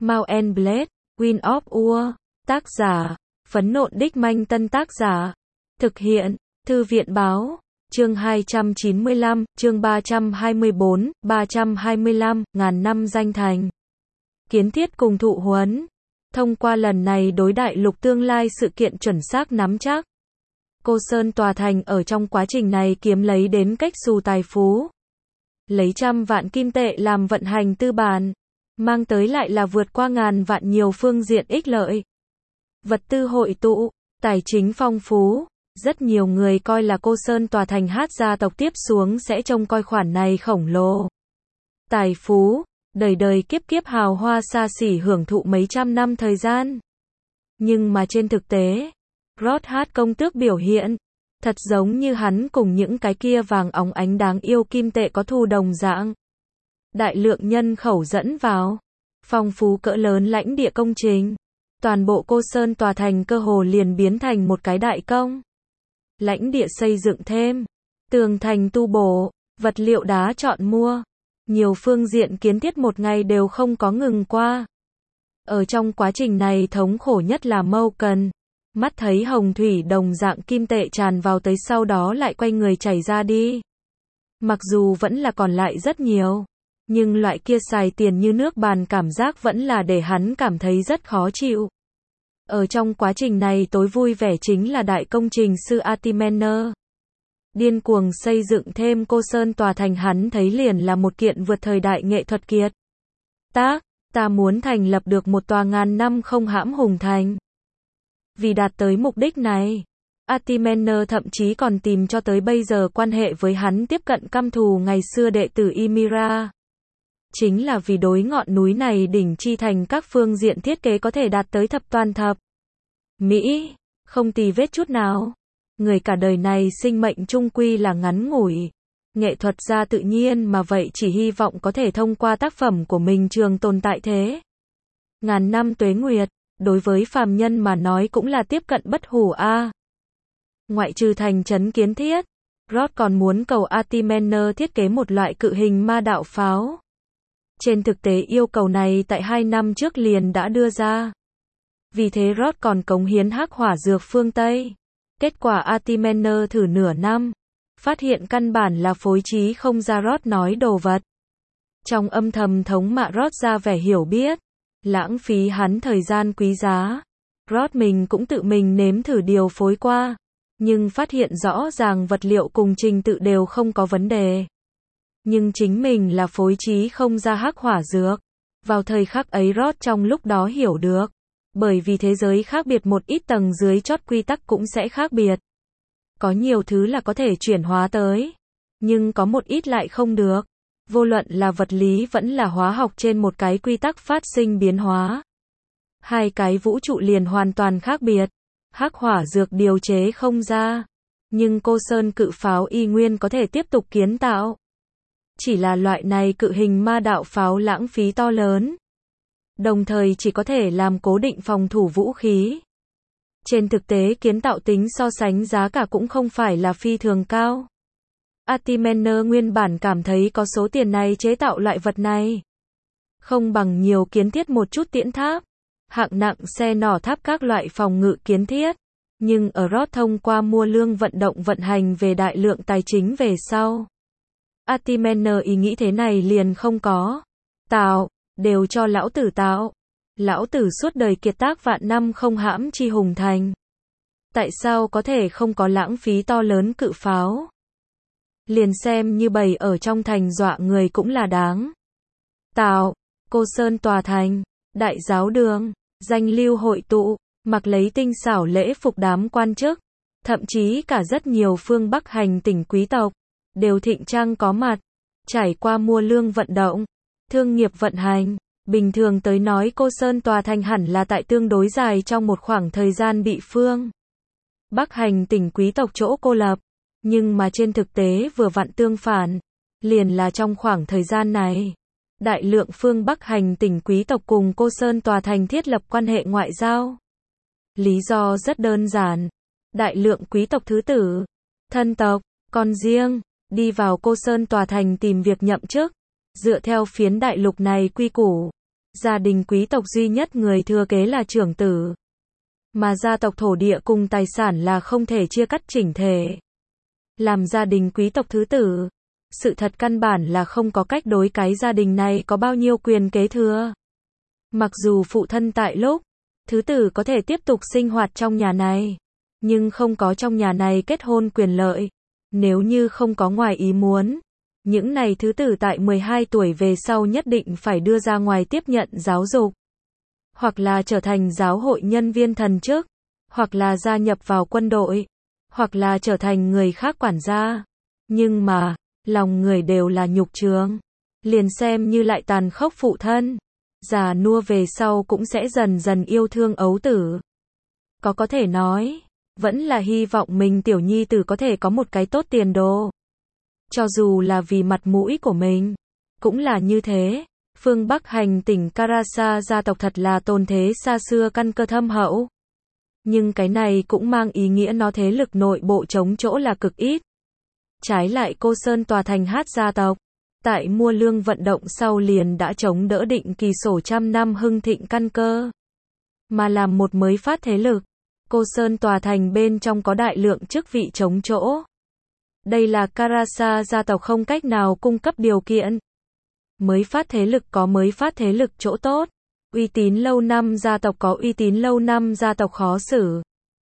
Mount and Blade, Wind of War. Tác giả, Phấn Nộn Đích Manh. Tân tác giả, thực hiện, Thư viện Báo. Chương 295, chương 324, 325, ngàn năm danh thành. Kiến thiết cùng thụ huấn. Thông qua lần này đối đại lục tương lai sự kiện chuẩn xác nắm chắc. Cô Sơn tòa thành ở trong quá trình này kiếm lấy đến cách xù tài phú. Lấy trăm vạn kim tệ làm vận hành tư bản. Mang tới lại là vượt qua ngàn vạn nhiều phương diện ích lợi. Vật tư hội tụ, tài chính phong phú. Rất nhiều người coi là cô Sơn tòa thành Hát gia tộc tiếp xuống sẽ trông coi khoản này khổng lồ. Tài phú, đời đời kiếp kiếp hào hoa xa xỉ hưởng thụ mấy trăm năm thời gian. Nhưng mà trên thực tế, Rod Hát công tước biểu hiện, thật giống như hắn cùng những cái kia vàng óng ánh đáng yêu kim tệ có thù đồng dạng. Đại lượng nhân khẩu dẫn vào, phong phú cỡ lớn lãnh địa công trình. Toàn bộ cô Sơn tòa thành cơ hồ liền biến thành một cái đại công. Lãnh địa xây dựng thêm, tường thành tu bổ, vật liệu đá chọn mua. Nhiều phương diện kiến thiết một ngày đều không có ngừng qua. Ở trong quá trình này thống khổ nhất là Mâu Cần. Mắt thấy hồng thủy đồng dạng kim tệ tràn vào tới sau đó lại quay người chảy ra đi. Mặc dù vẫn là còn lại rất nhiều, nhưng loại kia xài tiền như nước bàn cảm giác vẫn là để hắn cảm thấy rất khó chịu. Ở trong quá trình này tối vui vẻ chính là đại công trình sư Atimener. Điên cuồng xây dựng thêm cô Sơn tòa thành hắn thấy liền là một kiện vượt thời đại nghệ thuật kiệt. Ta muốn thành lập được một tòa ngàn năm không hãm hùng thành. Vì đạt tới mục đích này, Atimener thậm chí còn tìm cho tới bây giờ quan hệ với hắn tiếp cận căm thù ngày xưa đệ tử Ymira. Chính là vì đối ngọn núi này đỉnh chi thành các phương diện thiết kế có thể đạt tới thập toàn thập mỹ, không tì vết chút nào. Người cả đời này sinh mệnh chung quy là ngắn ngủi. Nghệ thuật gia tự nhiên mà vậy chỉ hy vọng có thể thông qua tác phẩm của mình trường tồn tại thế. Ngàn năm tuế nguyệt, đối với phàm nhân mà nói cũng là tiếp cận bất hủ a. Ngoại trừ thành trấn kiến thiết, Rod còn muốn cầu Atimener thiết kế một loại cự hình ma đạo pháo. Trên thực tế yêu cầu này tại 2 năm trước liền đã đưa ra. Vì thế Rod còn cống hiến hắc hỏa dược phương Tây. Kết quả Atimener thử nửa năm, phát hiện căn bản là phối trí không ra Rod nói đồ vật. Trong âm thầm thống mạ Rod ra vẻ hiểu biết, lãng phí hắn thời gian quý giá. Rod mình cũng tự mình nếm thử điều phối qua, nhưng phát hiện rõ ràng vật liệu cùng trình tự đều không có vấn đề. Nhưng chính mình là phối trí không ra hắc hỏa dược. Vào thời khắc ấy Rod trong lúc đó hiểu được. Bởi vì thế giới khác biệt một ít tầng dưới chót quy tắc cũng sẽ khác biệt. Có nhiều thứ là có thể chuyển hóa tới. Nhưng có một ít lại không được. Vô luận là vật lý vẫn là hóa học trên một cái quy tắc phát sinh biến hóa. Hai cái vũ trụ liền hoàn toàn khác biệt. Hắc hỏa dược điều chế không ra. Nhưng cô Sơn cự pháo y nguyên có thể tiếp tục kiến tạo. Chỉ là loại này cự hình ma đạo pháo lãng phí to lớn. Đồng thời chỉ có thể làm cố định phòng thủ vũ khí. Trên thực tế kiến tạo tính so sánh giá cả cũng không phải là phi thường cao. Atimener nguyên bản cảm thấy có số tiền này chế tạo loại vật này. Không bằng nhiều kiến thiết một chút tiễn tháp, hạng nặng xe nỏ tháp các loại phòng ngự kiến thiết. Nhưng ở Rod thông qua mua lương vận động vận hành về đại lượng tài chính về sau. Atimener ý nghĩ thế này liền không có. Tạo, đều cho lão tử tạo. Lão tử suốt đời kiệt tác vạn năm không hãm chi hùng thành. Tại sao có thể không có lãng phí to lớn cự pháo? Liền xem như bầy ở trong thành dọa người cũng là đáng. Tạo, cô Sơn tòa thành, đại giáo đường, danh lưu hội tụ, mặc lấy tinh xảo lễ phục đám quan chức, thậm chí cả rất nhiều phương Bắc hành tỉnh quý tộc, đều thịnh trang có mặt, trải qua mua lương vận động, thương nghiệp vận hành. Bình thường tới nói cô Sơn tòa thành hẳn là tại tương đối dài trong một khoảng thời gian bị phương Bắc hành tỉnh quý tộc chỗ cô lập. Nhưng mà trên thực tế vừa vặn tương phản, liền là trong khoảng thời gian này. Đại lượng phương Bắc hành tỉnh quý tộc cùng cô Sơn tòa thành thiết lập quan hệ ngoại giao. Lý do rất đơn giản. Đại lượng quý tộc thứ tử, thân tộc, con riêng, đi vào cô Sơn tòa thành tìm việc nhậm chức. Dựa theo phiến đại lục này quy củ, Gia đình quý tộc duy nhất người thừa kế là trưởng tử. Mà gia tộc thổ địa cùng tài sản là không thể chia cắt chỉnh thể. Làm gia đình quý tộc thứ tử, sự thật căn bản là không có cách đối cái gia đình này có bao nhiêu quyền kế thừa. Mặc dù phụ thân tại lúc, thứ tử có thể tiếp tục sinh hoạt trong nhà này, nhưng không có trong nhà này kết hôn quyền lợi. Nếu như không có ngoài ý muốn, những này thứ tử tại 12 tuổi về sau nhất định phải đưa ra ngoài tiếp nhận giáo dục. Hoặc là trở thành giáo hội nhân viên thần chức, hoặc là gia nhập vào quân đội, hoặc là trở thành người khác quản gia. Nhưng mà, lòng người đều là nhục chướng. Liền xem như lại tàn khốc phụ thân, già nua về sau cũng sẽ dần dần yêu thương ấu tử. Có thể nói, vẫn là hy vọng mình tiểu nhi tử có thể có một cái tốt tiền đồ. Cho dù là vì mặt mũi của mình, cũng là như thế. Phương Bắc hành tỉnh Karasa gia tộc thật là tồn thế xa xưa căn cơ thâm hậu. Nhưng cái này cũng mang ý nghĩa nó thế lực nội bộ chống chỗ là cực ít. Trái lại Cô Sơn tòa thành Hát gia tộc, tại mua lương vận động sau liền đã chống đỡ định kỳ sổ trăm năm hưng thịnh căn cơ. Mà làm một mới phát thế lực, Cô Sơn tòa thành bên trong có đại lượng chức vị chống chỗ. Đây là Karasa gia tộc không cách nào cung cấp điều kiện. Mới phát thế lực có mới phát thế lực chỗ tốt. Uy tín lâu năm gia tộc có uy tín lâu năm gia tộc khó xử.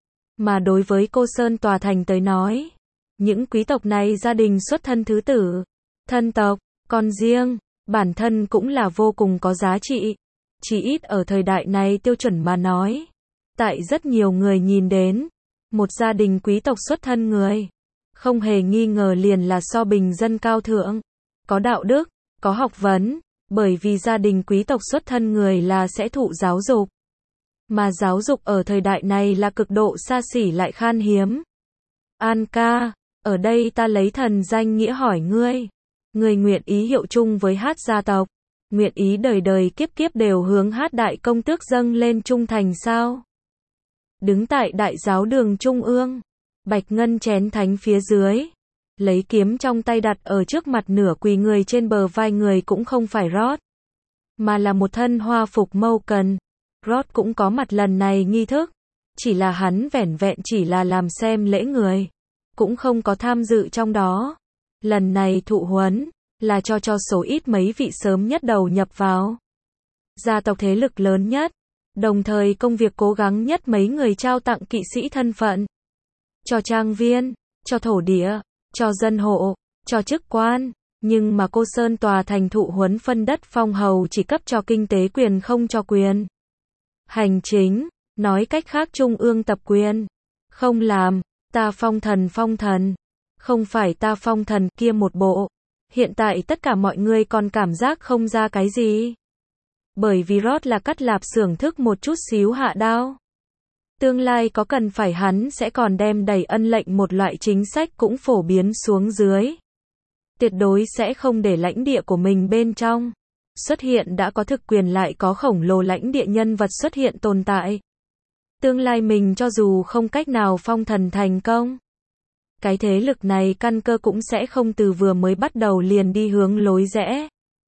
Mà đối với Cô Sơn tòa thành tới nói, những quý tộc này gia đình xuất thân thứ tử, thân tộc, con riêng, bản thân cũng là vô cùng có giá trị. Chỉ ít ở thời đại này tiêu chuẩn mà nói. Tại rất nhiều người nhìn đến, một gia đình quý tộc xuất thân người, không hề nghi ngờ liền là so bình dân cao thượng, có đạo đức, có học vấn, bởi vì gia đình quý tộc xuất thân người là sẽ thụ giáo dục. Mà giáo dục ở thời đại này là cực độ xa xỉ lại khan hiếm. An ca, ở đây ta lấy thần danh nghĩa hỏi ngươi. Ngươi nguyện ý hiệu chung với Hát gia tộc, nguyện ý đời đời kiếp kiếp đều hướng Hát đại công tước dâng lên trung thành sao? Đứng tại đại giáo đường trung ương, bạch ngân chén thánh phía dưới, lấy kiếm trong tay đặt ở trước mặt nửa quỳ người trên bờ vai người cũng không phải Rod, mà là một thân hoa phục mâu cần. Rod cũng có mặt lần này nghi thức, chỉ là hắn vẻn vẹn chỉ là làm xem lễ người, cũng không có tham dự trong đó. Lần này thụ huấn, là cho số ít mấy vị sớm nhất đầu nhập vào. Gia tộc thế lực lớn nhất, đồng thời công việc cố gắng nhất mấy người trao tặng kỵ sĩ thân phận. Cho trang viên, cho thổ địa, cho dân hộ, cho chức quan. Nhưng mà Cô Sơn tòa thành thụ huấn phân đất phong hầu chỉ cấp cho kinh tế quyền không cho quyền hành chính, nói cách khác trung ương tập quyền. Không làm, ta phong thần, không phải ta phong thần kia một bộ. Hiện tại tất cả mọi người còn cảm giác không ra cái gì. Bởi vì Rod là cắt lạp xưởng thức một chút xíu hạ đao. Tương lai có cần phải hắn sẽ còn đem đầy ân lệnh một loại chính sách cũng phổ biến xuống dưới. Tuyệt đối sẽ không để lãnh địa của mình bên trong xuất hiện đã có thực quyền lại có khổng lồ lãnh địa nhân vật xuất hiện tồn tại. Tương lai mình cho dù không cách nào phong thần thành công, cái thế lực này căn cơ cũng sẽ không từ vừa mới bắt đầu liền đi hướng lối rẽ.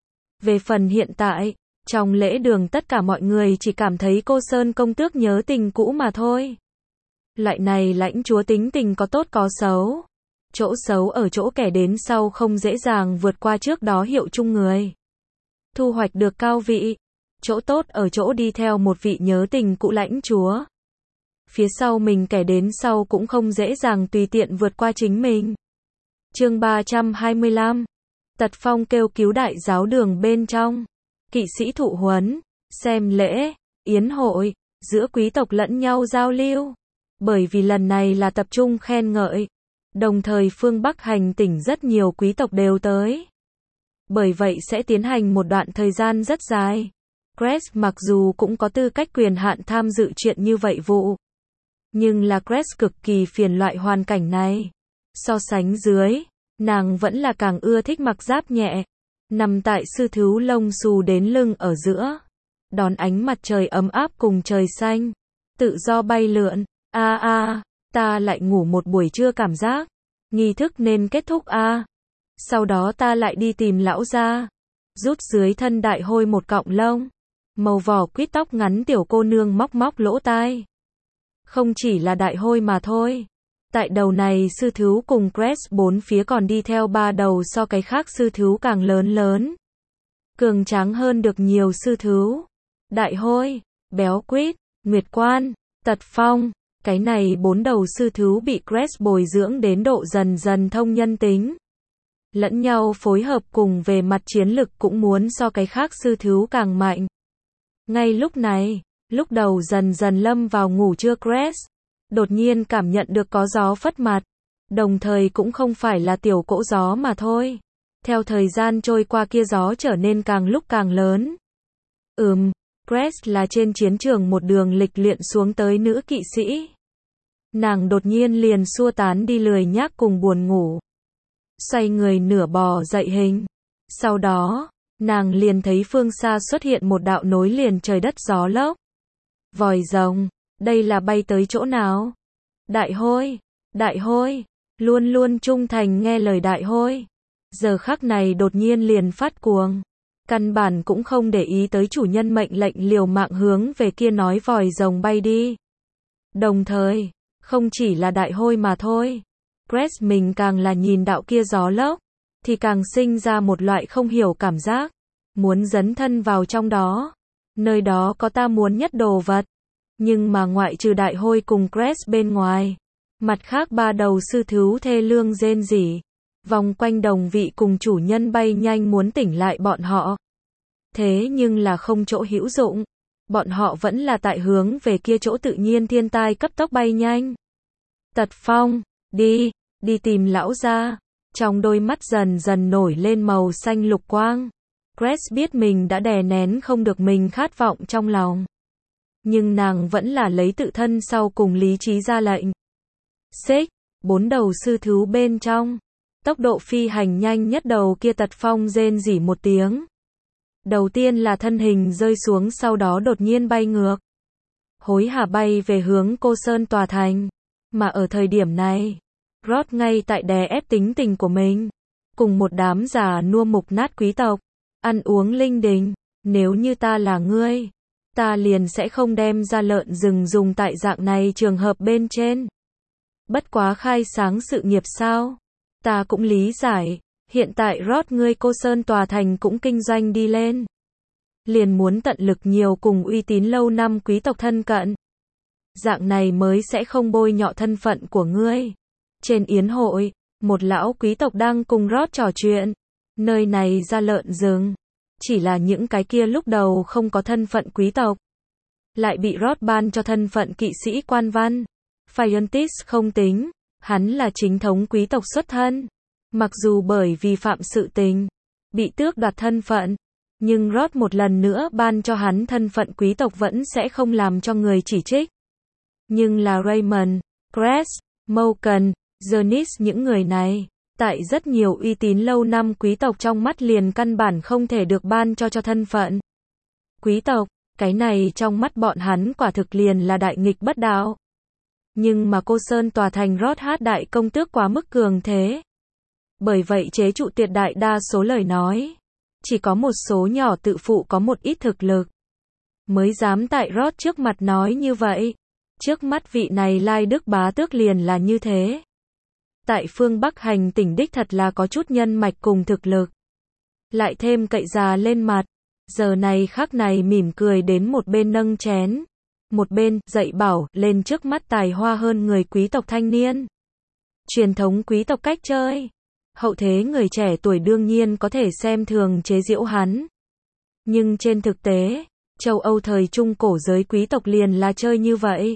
Về phần hiện tại, trong lễ đường tất cả mọi người chỉ cảm thấy Cô Sơn công tước nhớ tình cũ mà thôi. Loại này lãnh chúa tính tình có tốt có xấu. Chỗ xấu ở chỗ kẻ đến sau không dễ dàng vượt qua trước đó hiệu chung người. Thu hoạch được cao vị. Chỗ tốt ở chỗ đi theo một vị nhớ tình cũ lãnh chúa. Phía sau mình kẻ đến sau cũng không dễ dàng tùy tiện vượt qua chính mình. Chương 325. Tật Phong kêu cứu đại giáo đường bên trong. Kỵ sĩ thụ huấn, xem lễ, yến hội, giữa quý tộc lẫn nhau giao lưu. Bởi vì lần này là tập trung khen ngợi. Đồng thời phương Bắc hành tỉnh rất nhiều quý tộc đều tới. Bởi vậy sẽ tiến hành một đoạn thời gian rất dài. Cress mặc dù cũng có tư cách quyền hạn tham dự chuyện như vậy vụ. Nhưng là Cress cực kỳ phiền loại hoàn cảnh này. So sánh dưới, nàng vẫn là càng ưa thích mặc giáp nhẹ. Nằm tại sư thú lông xù đến lưng ở giữa. Đón ánh mặt trời ấm áp cùng trời xanh. Tự do bay lượn. Ta lại ngủ một buổi trưa cảm giác. Nghi thức nên kết thúc Sau đó ta lại đi tìm lão gia. Rút dưới thân đại hôi một cọng lông. Màu vỏ quýt tóc ngắn tiểu cô nương móc móc lỗ tai. Không chỉ là Đại Hôi mà thôi. Tại đầu này sư thú cùng Crest bốn phía còn đi theo ba đầu so cái khác sư thú càng lớn. Cường tráng hơn được nhiều sư thú. Đại Hôi, Béo Quýt, Nguyệt Quan, Tật Phong. Cái này bốn đầu sư thú bị Crest bồi dưỡng đến độ dần dần thông nhân tính. Lẫn nhau phối hợp cùng về mặt chiến lực cũng muốn so cái khác sư thú càng mạnh. Ngay lúc này, lúc đầu dần dần lâm vào ngủ trưa Crest, đột nhiên cảm nhận được có gió phất mặt, đồng thời cũng không phải là tiểu cỗ gió mà thôi. Theo thời gian trôi qua kia gió trở nên càng lúc càng lớn. Crest là trên chiến trường một đường lịch luyện xuống tới nữ kỵ sĩ. Nàng đột nhiên liền xua tán đi lười nhác cùng buồn ngủ. Xoay người nửa bò dậy hình. Sau đó, nàng liền thấy phương xa xuất hiện một đạo nối liền trời đất gió lốc. Vòi rồng, đây là bay tới chỗ nào? Đại Hôi, luôn luôn trung thành nghe lời Đại Hôi. Giờ khắc này đột nhiên liền phát cuồng. Căn bản cũng không để ý tới chủ nhân mệnh lệnh liều mạng hướng về kia nói vòi rồng bay đi. Đồng thời, không chỉ là Đại Hôi mà thôi. Crest mình càng là nhìn đạo kia gió lốc, thì càng sinh ra một loại không hiểu cảm giác. Muốn dấn thân vào trong đó. Nơi đó có ta muốn nhất đồ vật. Nhưng mà ngoại trừ Đại Hôi cùng Crest bên ngoài, mặt khác ba đầu sư thú thê lương rên rỉ, vòng quanh đồng vị cùng chủ nhân bay nhanh muốn tỉnh lại bọn họ. Thế nhưng là không chỗ hữu dụng, bọn họ vẫn là tại hướng về kia chỗ tự nhiên thiên tai cấp tốc bay nhanh. Tật Phong, đi tìm lão gia. Trong đôi mắt dần dần nổi lên màu xanh lục quang. Crest biết mình đã đè nén không được mình khát vọng trong lòng. Nhưng nàng vẫn là lấy tự thân sau cùng lý trí ra lệnh. Xích, bốn đầu sư thú bên trong. Tốc độ phi hành nhanh nhất đầu kia Tật Phong rên rỉ một tiếng. Đầu tiên là thân hình rơi xuống, sau đó đột nhiên bay ngược. Hối hả bay về hướng Cô Sơn tòa thành. Mà ở thời điểm này, Rod ngay tại đè ép tính tình của mình. Cùng một đám già nua mục nát quý tộc. Ăn uống linh đình. Nếu như ta là ngươi, ta liền sẽ không đem ra lợn rừng dùng tại dạng này trường hợp bên trên. Bất quá khai sáng sự nghiệp sao? Ta cũng lý giải. Hiện tại Rod ngươi Cô Sơn tòa thành cũng kinh doanh đi lên. Liền muốn tận lực nhiều cùng uy tín lâu năm quý tộc thân cận. Dạng này mới sẽ không bôi nhọ thân phận của ngươi. Trên yến hội, một lão quý tộc đang cùng Rod trò chuyện. Nơi này ra lợn rừng. Chỉ là những cái kia lúc đầu không có thân phận quý tộc. Lại bị Rod ban cho thân phận kỵ sĩ quan văn. Phiontis không tính. Hắn là chính thống quý tộc xuất thân. Mặc dù bởi vì phạm sự tình, bị tước đoạt thân phận. Nhưng Rod một lần nữa ban cho hắn thân phận quý tộc vẫn sẽ không làm cho người chỉ trích. Nhưng là Raymond, Crest, Morgan, Jonis những người này, tại rất nhiều uy tín lâu năm quý tộc trong mắt liền căn bản không thể được ban cho thân phận quý tộc, cái này trong mắt bọn hắn quả thực liền là đại nghịch bất đạo. Nhưng mà Cô Sơn tòa thành Rod hát đại công tước quá mức cường thế. Bởi vậy chế trụ tuyệt đại đa số lời nói. Chỉ có một số nhỏ tự phụ có một ít thực lực mới dám tại Rod trước mặt nói như vậy. Trước mắt vị này Lai Đức bá tước liền là như thế. Tại phương Bắc hành tỉnh đích thật là có chút nhân mạch cùng thực lực. Lại thêm cậy già lên mặt. Giờ này khắc này mỉm cười đến một bên nâng chén. Một bên dạy bảo lên trước mắt tài hoa hơn người quý tộc thanh niên. Truyền thống quý tộc cách chơi. Hậu thế người trẻ tuổi đương nhiên có thể xem thường chế giễu hắn. Nhưng trên thực tế, châu Âu thời trung cổ giới quý tộc liền là chơi như vậy.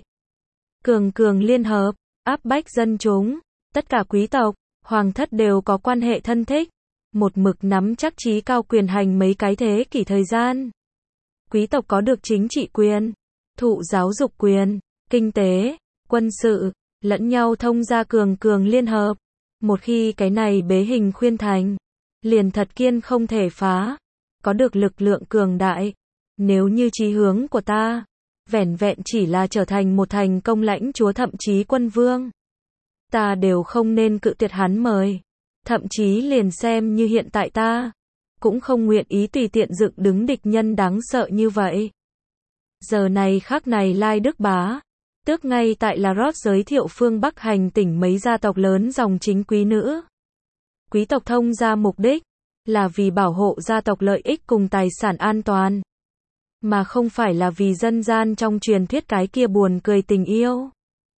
Cường liên hợp, áp bách dân chúng, tất cả quý tộc, hoàng thất đều có quan hệ thân thích. Một mực nắm chắc trí cao quyền hành mấy cái thế kỷ thời gian. Quý tộc có được chính trị quyền, thụ giáo dục quyền, kinh tế, quân sự, lẫn nhau thông gia cường liên hợp. Một khi cái này bế hình khuyên thành, liền thật kiên không thể phá, có được lực lượng cường đại. Nếu như chí hướng của ta, vẻn vẹn chỉ là trở thành một thành công lãnh chúa thậm chí quân vương, ta đều không nên cự tuyệt hắn mời. Thậm chí liền xem như hiện tại ta, cũng không nguyện ý tùy tiện dựng đứng địch nhân đáng sợ như vậy. Giờ này khắc này Lai Đức Bá, tước ngay tại La Rốt giới thiệu phương Bắc hành tỉnh mấy gia tộc lớn dòng chính quý nữ. Quý tộc thông gia mục đích là vì bảo hộ gia tộc lợi ích cùng tài sản an toàn, mà không phải là vì dân gian trong truyền thuyết cái kia buồn cười tình yêu.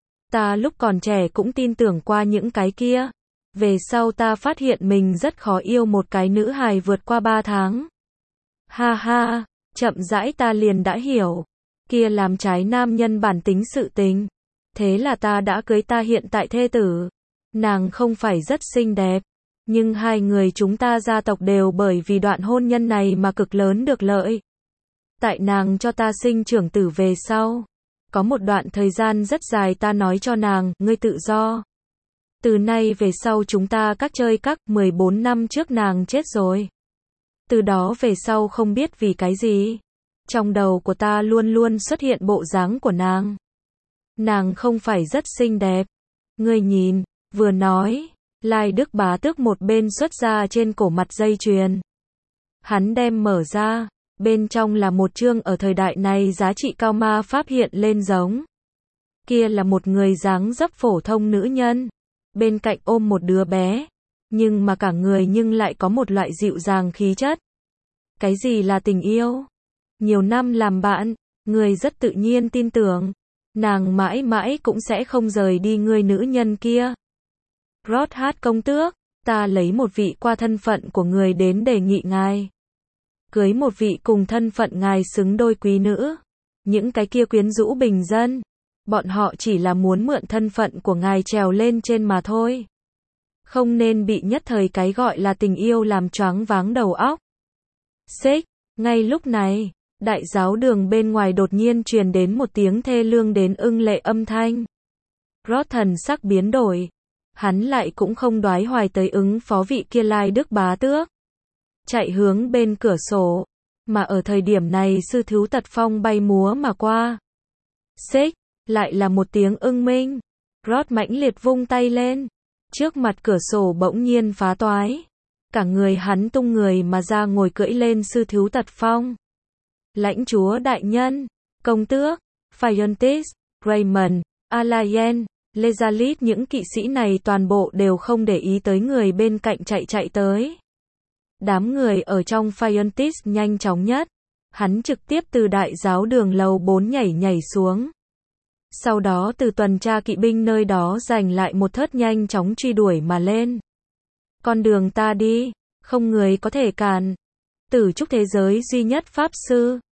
Ta lúc còn trẻ cũng tin tưởng qua những cái kia. Về sau ta phát hiện mình rất khó yêu một cái nữ hài vượt qua 3 tháng. Ha ha, chậm rãi ta liền đã hiểu. Kia làm trái nam nhân bản tính sự tình. Thế là ta đã cưới ta hiện tại thê tử. Nàng không phải rất xinh đẹp, nhưng hai người chúng ta gia tộc đều bởi vì đoạn hôn nhân này mà cực lớn được lợi. Tại nàng cho ta sinh trưởng tử về sau, có một đoạn thời gian rất dài ta nói cho nàng, ngươi tự do. Từ nay về sau chúng ta các chơi các, 14 năm trước nàng chết rồi. Từ đó về sau không biết vì cái gì, trong đầu của ta luôn luôn xuất hiện bộ dáng của nàng. Nàng không phải rất xinh đẹp. Ngươi nhìn, vừa nói, Lai Đức Bá tước một bên xuất ra trên cổ mặt dây chuyền. Hắn đem mở ra, bên trong là một chương ở thời đại này giá trị cao ma pháp hiện lên giống. Kia là một người dáng dấp phổ thông nữ nhân, bên cạnh ôm một đứa bé, nhưng mà cả người nhưng lại có một loại dịu dàng khí chất. Cái gì là tình yêu? Nhiều năm làm bạn, người rất tự nhiên tin tưởng, nàng mãi mãi cũng sẽ không rời đi người nữ nhân kia. Rót hát công tước, ta lấy một vị qua thân phận của người đến đề nghị ngài cưới một vị cùng thân phận ngài xứng đôi quý nữ. Những cái kia quyến rũ bình dân, bọn họ chỉ là muốn mượn thân phận của ngài trèo lên trên mà thôi. Không nên bị nhất thời cái gọi là tình yêu làm choáng váng đầu óc. Xích, ngay lúc này, đại giáo đường bên ngoài đột nhiên truyền đến một tiếng thê lương đến ưng lệ âm thanh. Rót thần sắc biến đổi. Hắn lại cũng không đoái hoài tới ứng phó vị kia Lai Đức Bá tước. Chạy hướng bên cửa sổ, mà ở thời điểm này sư thú tật phong bay múa mà qua. Xích, lại là một tiếng ưng minh. Rót mãnh liệt vung tay lên. Trước mặt cửa sổ bỗng nhiên phá toái. Cả người hắn tung người mà ra ngồi cưỡi lên sư thú tật phong. Lãnh chúa đại nhân, công tước, Phiontis, Raymond, Alayen, Lezalit, những kỵ sĩ này toàn bộ đều không để ý tới người bên cạnh chạy tới. Đám người ở trong Phiontis nhanh chóng nhất. Hắn trực tiếp từ đại giáo đường lầu 4 nhảy xuống. Sau đó từ tuần tra kỵ binh nơi đó giành lại một thớt nhanh chóng truy đuổi mà lên. Con đường ta đi, không người có thể cản. Tử trúc thế giới duy nhất pháp sư,